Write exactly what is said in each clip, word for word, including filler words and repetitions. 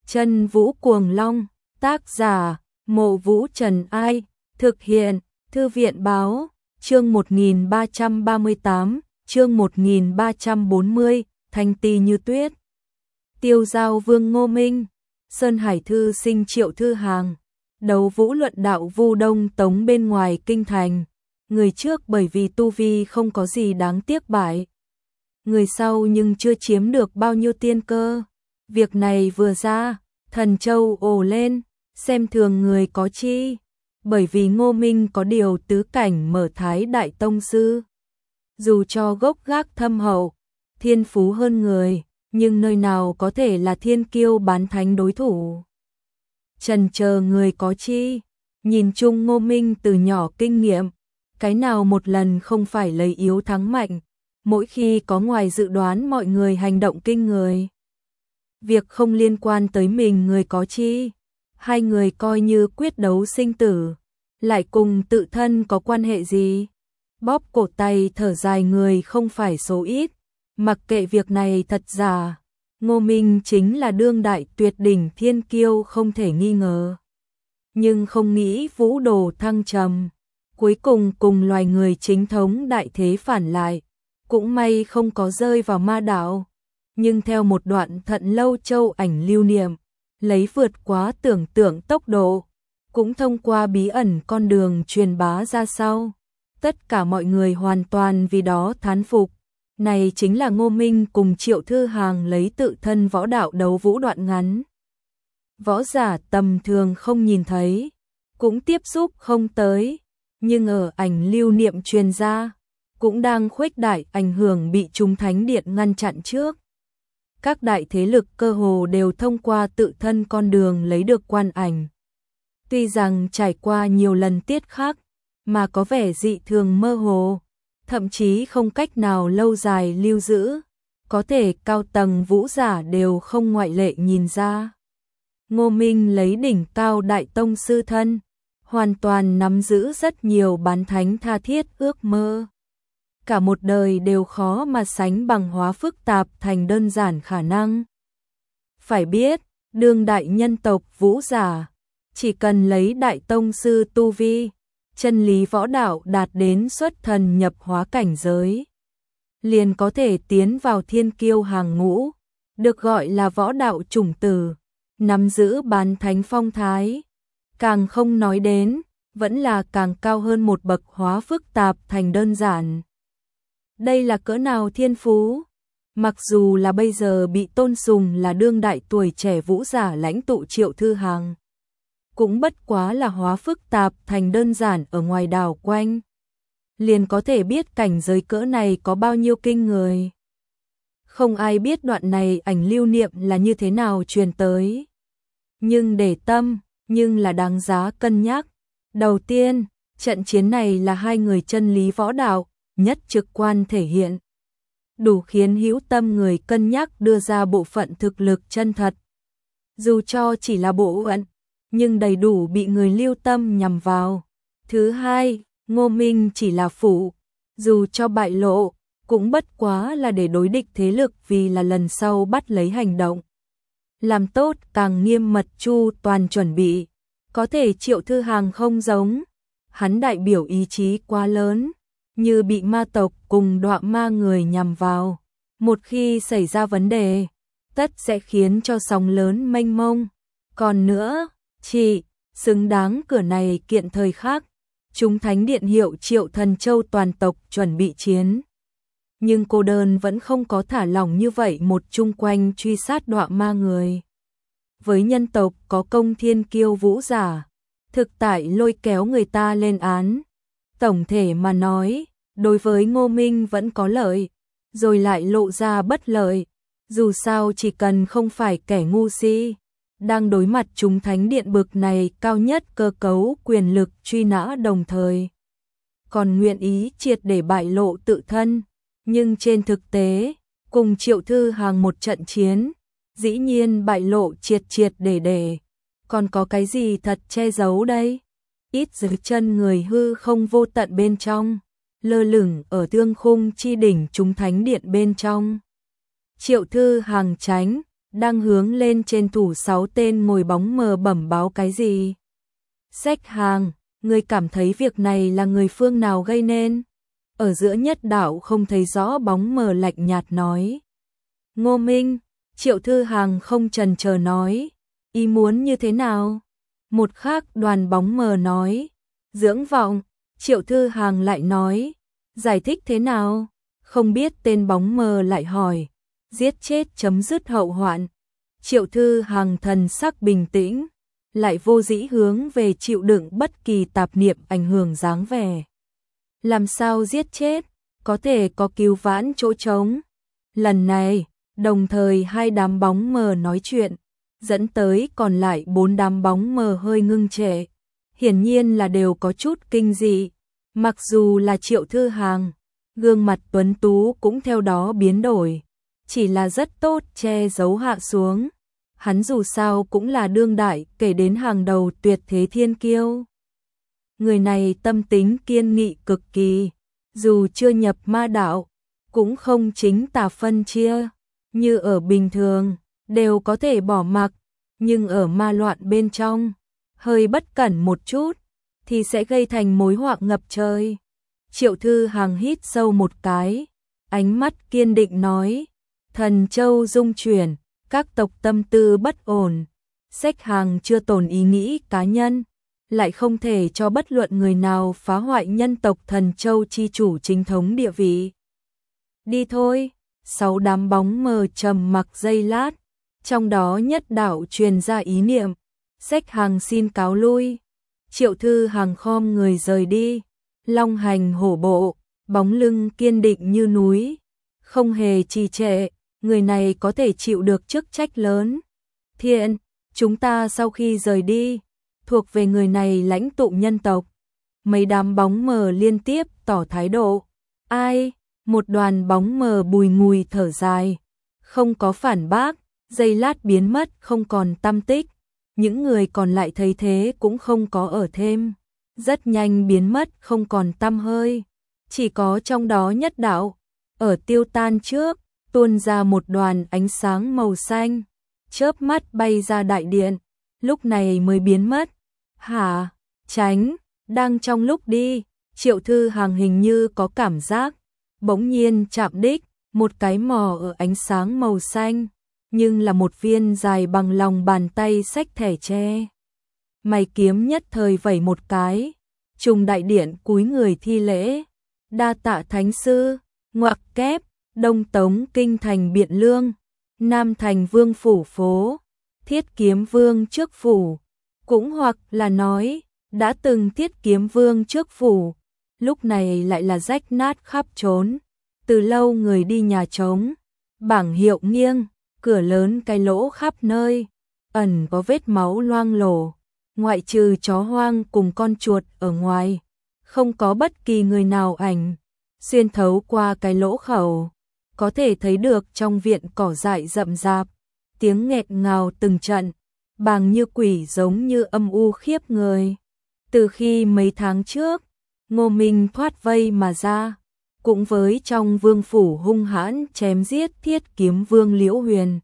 Chân Vũ Cuồng Long, tác giả, Mộ Vũ Trần Ai, thực hiện, Thư viện Báo, chương một nghìn ba trăm ba mươi tám, chương một nghìn ba trăm bốn mươi, Thanh Ti Như Tuyết. Tiêu Giao Vương Ngô Minh, Sơn Hải Thư Sinh Triệu Thư Hàng, đấu vũ luận đạo Vu Đông Tống bên ngoài kinh thành. Người trước bởi vì tu vi không có gì đáng tiếc bại. Người sau nhưng chưa chiếm được bao nhiêu tiên cơ. Việc này vừa ra, Thần Châu ồ lên, xem thường người có chi. Bởi vì Ngô Minh có điều tứ cảnh mở thái đại tông sư. Dù cho gốc gác thâm hậu, thiên phú hơn người, nhưng nơi nào có thể là thiên kiêu bán thánh đối thủ. Trần chờ người có chi, nhìn chung Ngô Minh từ nhỏ kinh nghiệm, cái nào một lần không phải lấy yếu thắng mạnh, mỗi khi có ngoài dự đoán mọi người hành động kinh người. Việc không liên quan tới mình người có chi, hai người coi như quyết đấu sinh tử, lại cùng tự thân có quan hệ gì? Bóp cổ tay thở dài người không phải số ít, mặc kệ việc này thật giả, Ngô Minh chính là đương đại tuyệt đỉnh thiên kiêu không thể nghi ngờ. Nhưng không nghĩ vũ đồ thăng trầm, cuối cùng cùng loài người chính thống đại thế phản lại, cũng may không có rơi vào ma đạo. Nhưng theo một đoạn Thận Lâu Châu ảnh lưu niệm, lấy vượt quá tưởng tượng tốc độ, cũng thông qua bí ẩn con đường truyền bá ra sau. Tất cả mọi người hoàn toàn vì đó thán phục. Này chính là Ngô Minh cùng Triệu Thư Hàng lấy tự thân võ đạo đấu vũ đoạn ngắn. Võ giả tầm thường không nhìn thấy, cũng tiếp xúc không tới, nhưng ở ảnh lưu niệm truyền ra, cũng đang khuếch đại ảnh hưởng bị chúng thánh điện ngăn chặn trước. Các đại thế lực cơ hồ đều thông qua tự thân con đường lấy được quan ảnh. Tuy rằng trải qua nhiều lần tiết khắc, mà có vẻ dị thường mơ hồ, thậm chí không cách nào lâu dài lưu giữ, có thể cao tầng vũ giả đều không ngoại lệ nhìn ra. Ngô Minh lấy đỉnh cao đại tông sư thân, hoàn toàn nắm giữ rất nhiều bán thánh tha thiết ước mơ. Cả một đời đều khó mà sánh bằng hóa phức tạp thành đơn giản khả năng. Phải biết, đương đại nhân tộc vũ giả, chỉ cần lấy đại tông sư tu vi, chân lý võ đạo đạt đến xuất thần nhập hóa cảnh giới, liền có thể tiến vào thiên kiêu hàng ngũ, được gọi là võ đạo chủng tử, nắm giữ bán thánh phong thái. Càng không nói đến, vẫn là càng cao hơn một bậc hóa phức tạp thành đơn giản. Đây là cỡ nào thiên phú? Mặc dù là bây giờ bị tôn sùng là đương đại tuổi trẻ vũ giả lãnh tụ Triệu Thư Hàng, cũng bất quá là hóa phức tạp thành đơn giản ở ngoài đảo quanh. Liền có thể biết cảnh giới cỡ này có bao nhiêu kinh người. Không ai biết đoạn này ảnh lưu niệm là như thế nào truyền tới. Nhưng để tâm, nhưng là đáng giá cân nhắc. Đầu tiên, trận chiến này là hai người chân lý võ đạo, nhất trực quan thể hiện. Đủ khiến hữu tâm người cân nhắc đưa ra bộ phận thực lực chân thật. Dù cho chỉ là bộ phận, nhưng đầy đủ bị người lưu tâm nhằm vào. Thứ hai, Ngô Minh chỉ là phụ, dù cho bại lộ, cũng bất quá là để đối địch thế lực vì là lần sau bắt lấy hành động. Làm tốt càng nghiêm mật chu toàn chuẩn bị, có thể Triệu Thư Hàng không giống, hắn đại biểu ý chí quá lớn, như bị ma tộc cùng đọa ma người nhằm vào. Một khi xảy ra vấn đề, tất sẽ khiến cho sóng lớn mênh mông. Còn nữa, chị, xứng đáng cửa này kiện thời khắc, chúng thánh điện hiệu Triệu Thần Châu toàn tộc chuẩn bị chiến. Nhưng cô đơn vẫn không có thả lỏng như vậy một chung quanh truy sát đọa ma người. Với nhân tộc có công thiên kiêu vũ giả, thực tại lôi kéo người ta lên án. Tổng thể mà nói, đối với Ngô Minh vẫn có lợi, rồi lại lộ ra bất lợi. Dù sao chỉ cần không phải kẻ ngu si, đang đối mặt chúng thánh điện bực này cao nhất cơ cấu quyền lực truy nã đồng thời, còn nguyện ý triệt để bại lộ tự thân. Nhưng trên thực tế, cùng Triệu Thư Hàng một trận chiến, dĩ nhiên bại lộ triệt triệt để để, còn có cái gì thật che giấu đây? Ít dưới chân người hư không vô tận bên trong, lơ lửng ở tương khung chi đỉnh chúng thánh điện bên trong. Triệu Thư Hàng tránh, đang hướng lên trên thủ sáu tên ngồi bóng mờ bẩm báo cái gì. Xách hàng, người cảm thấy việc này là người phương nào gây nên? Ở giữa nhất đạo không thấy rõ bóng mờ lạnh nhạt nói. Ngô Minh, Triệu Thư Hàng không chần chờ nói. Ý muốn như thế nào? Một khác đoàn bóng mờ nói. Dưỡng vọng, Triệu Thư Hàng lại nói. Giải thích thế nào? Không biết tên bóng mờ lại hỏi. Giết chết chấm dứt hậu hoạn. Triệu Thư Hàng thần sắc bình tĩnh, lại vô dĩ hướng về chịu đựng bất kỳ tạp niệm ảnh hưởng dáng vẻ. Làm sao giết chết, có thể có cứu vãn chỗ trống. Lần này, đồng thời hai đám bóng mờ nói chuyện, dẫn tới còn lại bốn đám bóng mờ hơi ngưng trệ. Hiển nhiên là đều có chút kinh dị, mặc dù là Triệu Thư Hàng, gương mặt tuấn tú cũng theo đó biến đổi, chỉ là rất tốt che giấu hạ xuống. Hắn dù sao cũng là đương đại, kể đến hàng đầu tuyệt thế thiên kiêu. Người này tâm tính kiên nghị cực kỳ, dù chưa nhập ma đạo, cũng không chính tà phân chia, như ở bình thường, đều có thể bỏ mặc, nhưng ở ma loạn bên trong, hơi bất cẩn một chút, thì sẽ gây thành mối họa ngập trời. Triệu Thư Hàng hít sâu một cái, ánh mắt kiên định nói, thần châu dung chuyển, các tộc tâm tư bất ổn, Xách Hàng chưa tồn ý nghĩ cá nhân, lại không thể cho bất luận người nào phá hoại nhân tộc thần châu chi chủ chính thống địa vị. Đi thôi, sáu đám bóng mờ trầm mặc giây lát, trong đó nhất đạo truyền ra ý niệm, Xách Hàng xin cáo lui. Triệu Thư Hàng khom người rời đi, long hành hổ bộ, bóng lưng kiên định như núi, không hề trì trệ. Người này có thể chịu được chức trách lớn. Thiện, chúng ta sau khi rời đi, thuộc về người này lãnh tụ nhân tộc. Mấy đám bóng mờ liên tiếp tỏ thái độ. Ai? Một đoàn bóng mờ bùi ngùi thở dài, không có phản bác, giây lát biến mất không còn tăm tích. Những người còn lại thấy thế cũng không có ở thêm, rất nhanh biến mất không còn tăm hơi. Chỉ có trong đó nhất đạo, ở tiêu tan trước, tuôn ra một đoàn ánh sáng màu xanh, chớp mắt bay ra đại điện, lúc này mới biến mất. Hả? Tránh, đang trong lúc đi, Triệu Thư Hàng hình như có cảm giác, bỗng nhiên chạm đích, một cái mò ở ánh sáng màu xanh, nhưng là một viên dài bằng lòng bàn tay xách thẻ tre. Mày kiếm nhất thời vẩy một cái, trùng đại điện cúi người thi lễ, đa tạ thánh sư, ngoặc kép. Đông Tống kinh thành Biện Lương, Nam thành Vương phủ phố, Thiết Kiếm Vương trước phủ, cũng hoặc là nói, đã từng Thiết Kiếm Vương trước phủ, lúc này lại là rách nát khắp trốn, từ lâu người đi nhà trống, bảng hiệu nghiêng, cửa lớn cái lỗ khắp nơi, ẩn có vết máu loang lổ, ngoại trừ chó hoang cùng con chuột ở ngoài, không có bất kỳ người nào ảnh, xuyên thấu qua cái lỗ khẩu. Có thể thấy được trong viện cỏ dại rậm rạp, tiếng nghẹt ngào từng trận, bàng như quỷ giống như âm u khiếp người. Từ khi mấy tháng trước, Ngô Minh thoát vây mà ra, cũng với trong vương phủ hung hãn chém giết Thiết Kiếm Vương Liễu Huyền.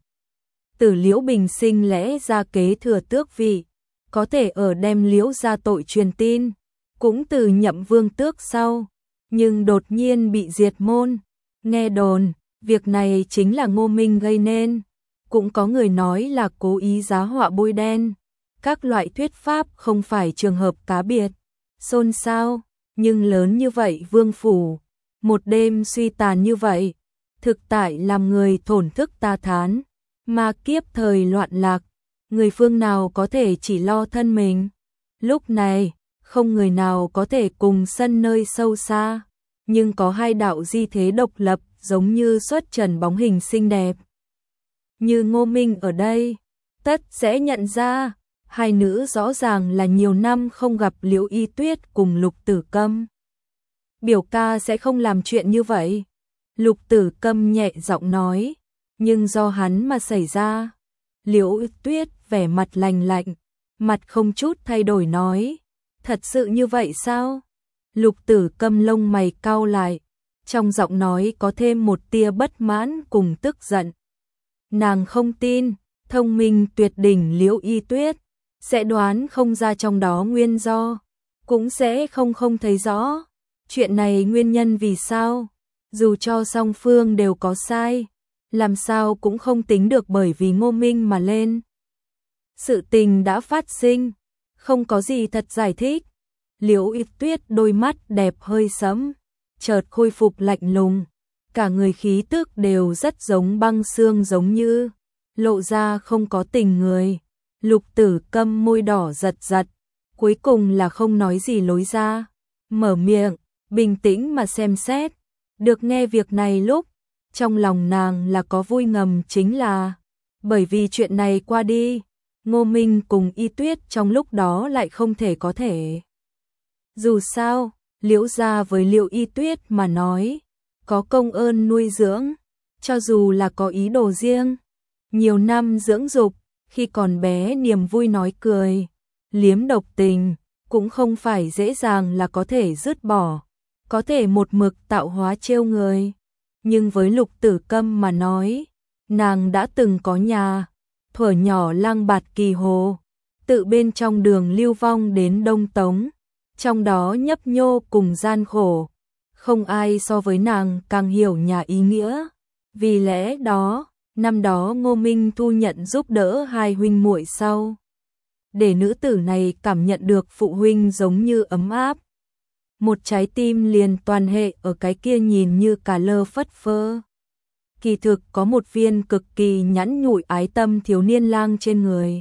Từ Liễu Bình sinh lẽ ra kế thừa tước vị, có thể ở đem Liễu ra tội truyền tin, cũng từ nhậm vương tước sau, nhưng đột nhiên bị diệt môn, nghe đồn. Việc này chính là Ngô Minh gây nên, cũng có người nói là cố ý giá họa bôi đen. Các loại thuyết pháp không phải trường hợp cá biệt, xôn xao, nhưng lớn như vậy vương phủ, một đêm suy tàn như vậy, thực tại làm người thổn thức ta thán. Ma kiếp thời loạn lạc, người phương nào có thể chỉ lo thân mình. Lúc này, không người nào có thể cùng sân nơi sâu xa, nhưng có hai đạo di thế độc lập, giống như xuất trần bóng hình xinh đẹp. Như Ngô Minh ở đây, tất sẽ nhận ra, hai nữ rõ ràng là nhiều năm không gặp Liễu Y Tuyết cùng Lục Tử Câm. Biểu ca sẽ không làm chuyện như vậy. Lục Tử Câm nhẹ giọng nói, nhưng do hắn mà xảy ra. Liễu Y Tuyết vẻ mặt lành lạnh, mặt không chút thay đổi nói, thật sự như vậy sao? Lục Tử Câm lông mày cau lại, trong giọng nói có thêm một tia bất mãn cùng tức giận. nàng không tin, thông minh tuyệt đỉnh Liễu Y Tuyết, sẽ đoán không ra trong đó nguyên do, cũng sẽ không không thấy rõ. Chuyện này nguyên nhân vì sao, dù cho song phương đều có sai, làm sao cũng không tính được bởi vì Ngô Minh mà lên. Sự tình đã phát sinh, không có gì thật giải thích. Liễu Y Tuyết đôi mắt đẹp hơi sẫm, chợt khôi phục lạnh lùng, cả người khí tức đều rất giống băng xương giống như, lộ ra không có tình người. Lục Tử Câm môi đỏ giật giật, cuối cùng là không nói gì lối ra, mở miệng, bình tĩnh mà xem xét. Được nghe việc này lúc, trong lòng nàng là có vui ngầm, chính là bởi vì chuyện này qua đi, Ngô Minh cùng Y Tuyết trong lúc đó lại không thể có thể. Dù sao, Liễu gia với Liễu Y Tuyết mà nói, có công ơn nuôi dưỡng, cho dù là có ý đồ riêng, nhiều năm dưỡng dục, khi còn bé niềm vui nói cười, liếm độc tình, cũng không phải dễ dàng là có thể dứt bỏ, có thể một mực tạo hóa trêu người. Nhưng với Lục Tử Câm mà nói, nàng đã từng có nhà, thuở nhỏ lang bạt kỳ hồ, tự bên trong đường lưu vong đến Đông Tống, trong đó nhấp nhô cùng gian khổ, không ai so với nàng càng hiểu nhà ý nghĩa. Vì lẽ đó, năm đó Ngô Minh thu nhận giúp đỡ hai huynh muội sau, để nữ tử này cảm nhận được phụ huynh giống như ấm áp. Một trái tim liền toàn hệ ở cái kia nhìn như cả lơ phất phơ. Kỳ thực có một viên cực kỳ nhẵn nhụi ái tâm thiếu niên lang trên người.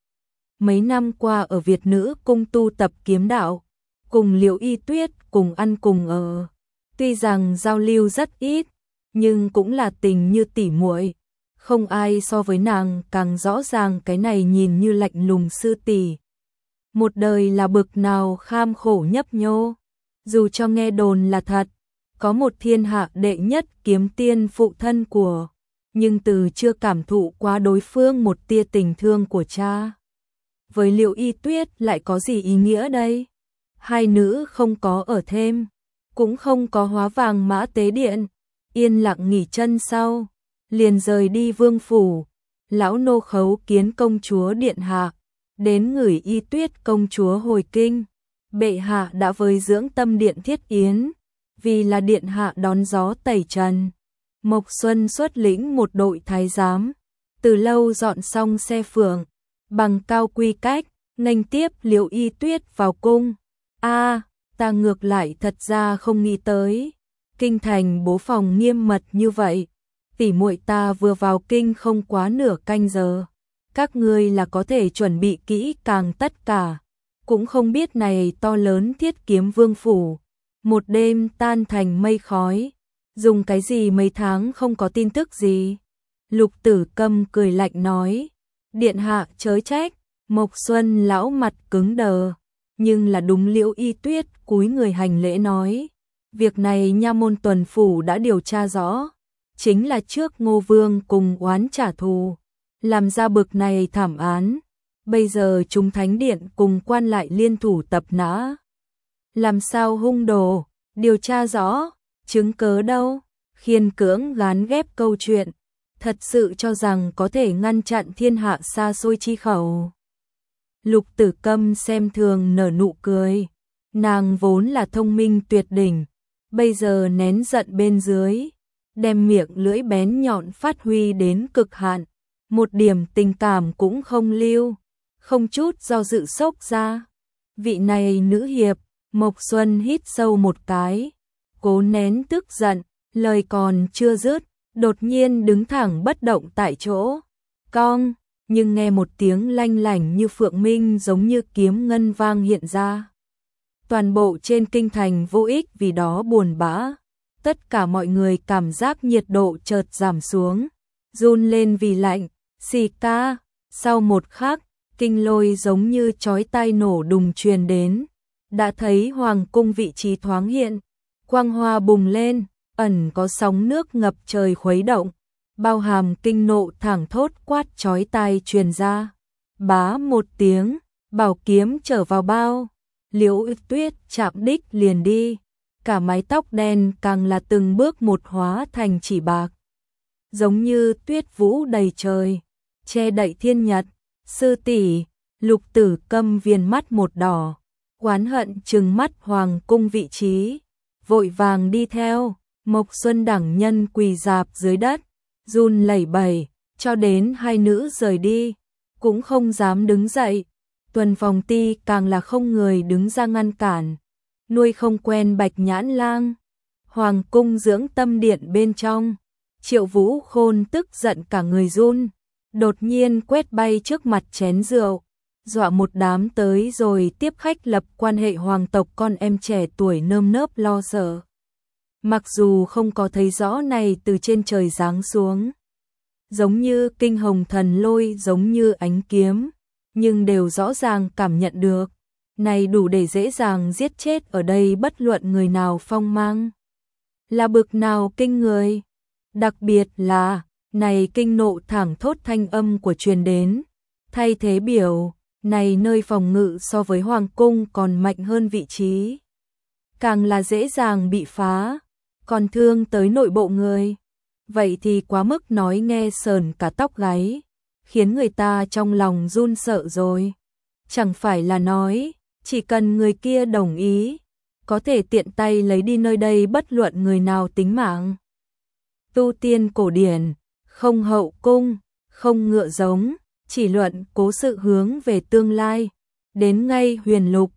Mấy năm qua ở Việt Nữ cung tu tập kiếm đạo, cùng Liễu Y Tuyết cùng ăn cùng ở. Tuy rằng giao lưu rất ít, nhưng cũng là tình như tỉ muội. Không ai so với nàng càng rõ ràng cái này nhìn như lạnh lùng sư tỷ. Một đời là bực nào kham khổ nhấp nhô. Dù cho nghe đồn là thật, có một thiên hạ đệ nhất kiếm tiên phụ thân của, nhưng từ chưa cảm thụ qua đối phương một tia tình thương của cha. Với Liễu Y Tuyết lại có gì ý nghĩa đây? Hai nữ không có ở thêm, cũng không có hóa vàng mã tế điện, yên lặng nghỉ chân sau, liền rời đi vương phủ. Lão nô khấu kiến công chúa điện hạ, đến gửi Y Tuyết công chúa hồi kinh. Bệ hạ đã với dưỡng tâm điện thiết yến, vì là điện hạ đón gió tẩy trần. Mộc Xuân xuất lĩnh một đội thái giám, từ lâu dọn xong xe phượng, bằng cao quy cách, nghênh tiếp Liễu Y Tuyết vào cung. A, à, ta ngược lại thật ra không nghĩ tới, kinh thành bố phòng nghiêm mật như vậy. Tỷ muội ta vừa vào kinh không quá nửa canh giờ, các ngươi là có thể chuẩn bị kỹ càng tất cả. Cũng không biết này to lớn Thiết Kiếm Vương phủ, một đêm tan thành mây khói, dùng cái gì mấy tháng không có tin tức gì. Lục Tử Câm cười lạnh nói, điện hạ chớ trách. Mộc Xuân lão mặt cứng đờ, nhưng là đúng. Liễu Y Tuyết cúi người hành lễ nói, việc này nha môn tuần phủ đã điều tra rõ, chính là trước Ngô Vương cùng oán trả thù, làm ra bực này thảm án. Bây giờ chúng thánh điện cùng quan lại liên thủ tập nã. Làm sao hung đồ, điều tra rõ, chứng cớ đâu, khiên cưỡng gán ghép câu chuyện, thật sự cho rằng có thể ngăn chặn thiên hạ xa xôi chi khẩu. Lục Tử Câm xem thường nở nụ cười, nàng vốn là thông minh tuyệt đỉnh, bây giờ nén giận bên dưới, đem miệng lưỡi bén nhọn phát huy đến cực hạn, một điểm tình cảm cũng không lưu. Không chút do dự sốc ra. Vị này nữ hiệp, Mộc Xuân hít sâu một cái, cố nén tức giận, lời còn chưa dứt, đột nhiên đứng thẳng bất động tại chỗ. Cong, nhưng nghe một tiếng lanh lảnh như phượng minh giống như kiếm ngân vang hiện ra. Toàn bộ trên kinh thành vô ích vì đó buồn bã. Tất cả mọi người cảm giác nhiệt độ chợt giảm xuống, run lên vì lạnh. Xì ca, sau một khắc, kinh lôi giống như chói tai nổ đùng truyền đến, đã thấy hoàng cung vị trí thoáng hiện, quang hoa bùng lên, ẩn có sóng nước ngập trời khuấy động, bao hàm kinh nộ thẳng thốt quát chói tai truyền ra. Bá một tiếng, bảo kiếm trở vào bao, Liễu Y Tuyết chạm đích liền đi, cả mái tóc đen càng là từng bước một hóa thành chỉ bạc. giống như tuyết vũ đầy trời, che đậy thiên nhật. Sư tỷ, Lục Tử Câm viền mắt một đỏ, oán hận trừng mắt hoàng cung vị trí, vội vàng đi theo. Mộc Xuân đẳng nhân quỳ rạp dưới đất, run lẩy bẩy, cho đến hai nữ rời đi, cũng không dám đứng dậy. Tuần Phòng Ti càng là không người đứng ra ngăn cản, nuôi không quen Bạch Nhãn Lang. Hoàng cung dưỡng tâm điện bên trong, Triệu Vũ Khôn tức giận cả người run, đột nhiên quét bay trước mặt chén rượu, dọa một đám tới rồi tiếp khách lập quan hệ hoàng tộc con em trẻ tuổi nơm nớp lo sợ. Mặc dù không có thấy rõ này từ trên trời giáng xuống, giống như kinh hồng thần lôi, giống như ánh kiếm, nhưng đều rõ ràng cảm nhận được, này đủ để dễ dàng giết chết ở đây bất luận người nào phong mang. Là bực nào kinh người, đặc biệt là, này kinh nộ thẳng thốt thanh âm của truyền đến, thay thế biểu, này nơi phòng ngự so với hoàng cung còn mạnh hơn vị trí, càng là dễ dàng bị phá, còn thương tới nội bộ người. Vậy thì quá mức nói nghe sờn cả tóc gáy, khiến người ta trong lòng run sợ rồi. Chẳng phải là nói, chỉ cần người kia đồng ý, có thể tiện tay lấy đi nơi đây bất luận người nào tính mạng. Tu tiên cổ điển, không hậu cung, không ngựa giống, chỉ luận cố sự hướng về tương lai. Đến ngay huyền lục,